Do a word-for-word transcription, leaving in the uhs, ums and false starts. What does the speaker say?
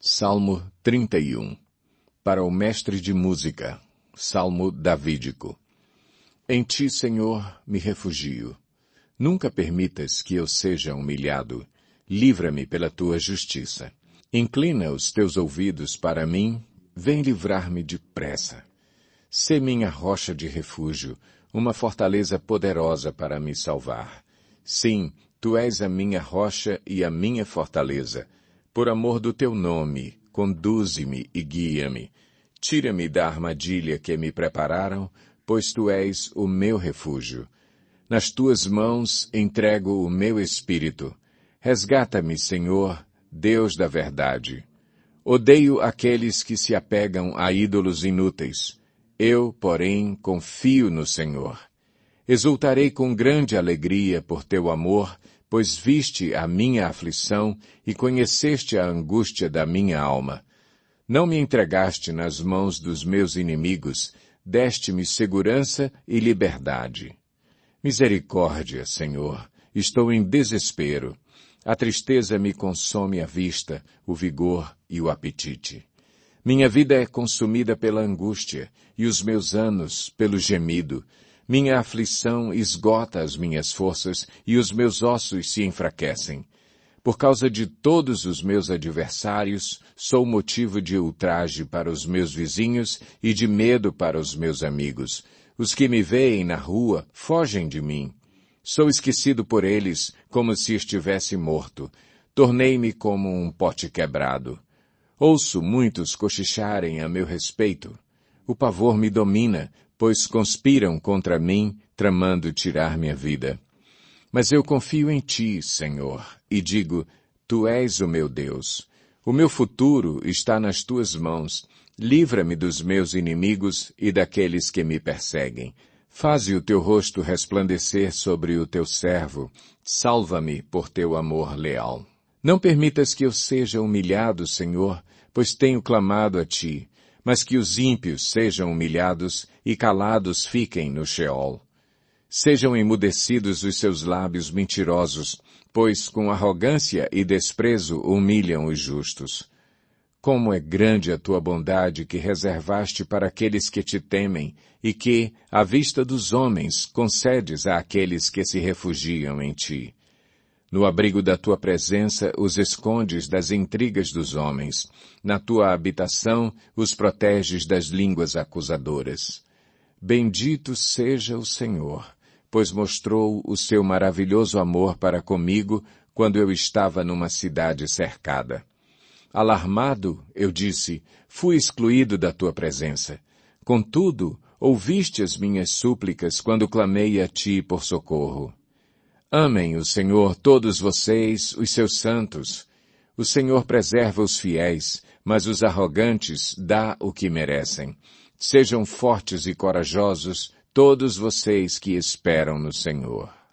Salmo trinta e um. Para o mestre de música. Salmo davídico. Em ti, Senhor, me refugio. Nunca permitas que eu seja humilhado. Livra-me pela tua justiça. Inclina os teus ouvidos para mim, vem livrar-me depressa. Sê minha rocha de refúgio, uma fortaleza poderosa para me salvar. Sim, tu és a minha rocha e a minha fortaleza. Por amor do teu nome, conduze-me e guia-me. Tira-me da armadilha que me prepararam, pois tu és o meu refúgio. Nas tuas mãos entrego o meu espírito. Resgata-me, Senhor, Deus da verdade. Odeio aqueles que se apegam a ídolos inúteis. Eu, porém, confio no Senhor. Exultarei com grande alegria por teu amor, pois viste a minha aflição e conheceste a angústia da minha alma. Não me entregaste nas mãos dos meus inimigos, deste-me segurança e liberdade. Misericórdia, Senhor, estou em desespero. A tristeza me consome a vista, o vigor e o apetite. Minha vida é consumida pela angústia, e os meus anos pelo gemido. Minha aflição esgota as minhas forças, e os meus ossos se enfraquecem. Por causa de todos os meus adversários, sou motivo de ultraje para os meus vizinhos e de medo para os meus amigos. Os que me veem na rua fogem de mim. Sou esquecido por eles como se estivesse morto. Tornei-me como um pote quebrado. Ouço muitos cochicharem a meu respeito. O pavor me domina, pois conspiram contra mim, tramando tirar minha vida. Mas eu confio em ti, Senhor, e digo, tu és o meu Deus. O meu futuro está nas tuas mãos. Livra-me dos meus inimigos e daqueles que me perseguem. Faze o teu rosto resplandecer sobre o teu servo. Salva-me por teu amor leal. Não permitas que eu seja humilhado, Senhor, pois tenho clamado a ti, mas que os ímpios sejam humilhados e calados fiquem no Sheol. Sejam emudecidos os seus lábios mentirosos, pois com arrogância e desprezo humilham os justos. Como é grande a tua bondade que reservaste para aqueles que te temem e que, à vista dos homens, concedes àqueles que se refugiam em ti. No abrigo da tua presença os escondes das intrigas dos homens. Na tua habitação os proteges das línguas acusadoras. Bendito seja o Senhor, pois mostrou o seu maravilhoso amor para comigo quando eu estava numa cidade cercada. Alarmado, eu disse, fui excluído da tua presença. Contudo, ouviste as minhas súplicas quando clamei a ti por socorro. Amem o Senhor todos vocês, os seus santos. O Senhor preserva os fiéis, mas os arrogantes dá o que merecem. Sejam fortes e corajosos todos vocês que esperam no Senhor.